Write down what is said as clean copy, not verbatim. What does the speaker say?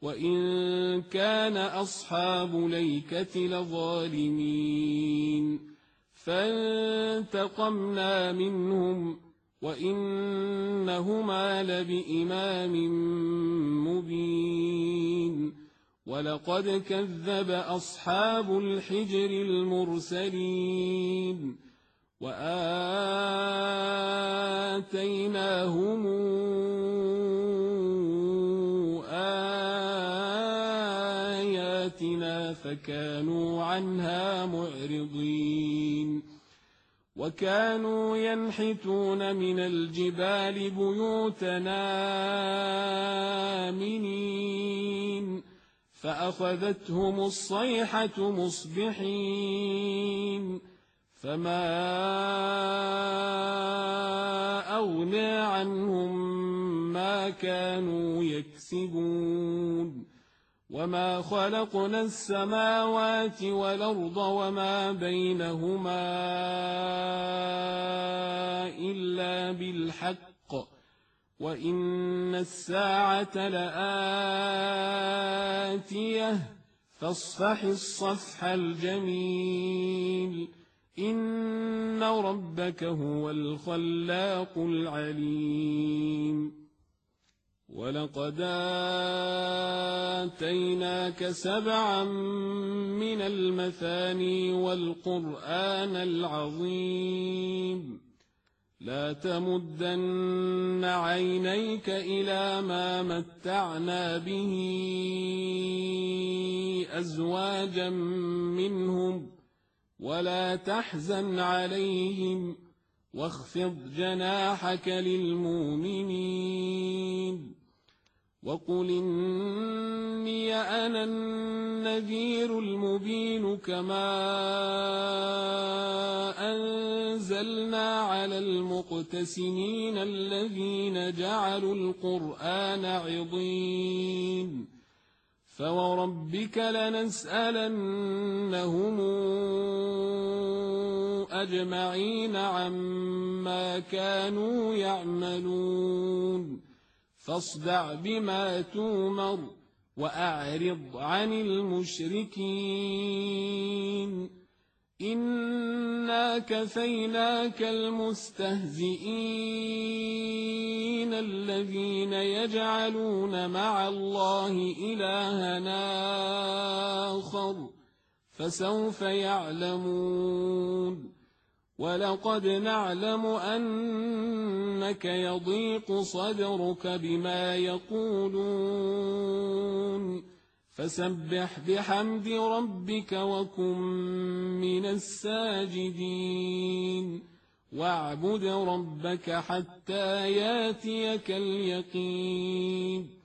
وإن كان أصحاب الأيكة لظالمين فانتقمنا منهم وإنهما لبإمام مبين ولقد كذب أصحاب الحجر المرسلين وآتيناهم آياتنا فكانوا عنها معرضين وكانوا ينحتون من الجبال بيوتنا آمنين فأخذتهم الصيحة مصبحين فما أغنى عنهم ما كانوا يكسبون وما خلقنا السماوات والأرض وما بينهما إلا بالحق وإن الساعة لآتية فاصفح الصفح الجميل إن ربك هو الخلاق العليم ولقد آتيناك 7 من المثاني والقرآن العظيم لا تمدن عينيك إلى ما متعنا به أزواجا منهم ولا تحزن عليهم واخفض جناحك للمؤمنين وقل إني أنا النذير المبين كما أنزلنا على المقتسمين الذين جعلوا القرآن عضين فوربك لنسألنهم أجمعين عما كانوا يعملون فاصدع بما تؤمر وأعرض عن المشركين إنا كفيناك المستهزئين الذين يجعلون مع الله إلهنا آخر فسوف يعلمون ولقد نعلم أنك يضيق صدرك بما يقولون فسبح بحمد ربك وكن من الساجدين واعبد ربك حتى ياتيك اليقين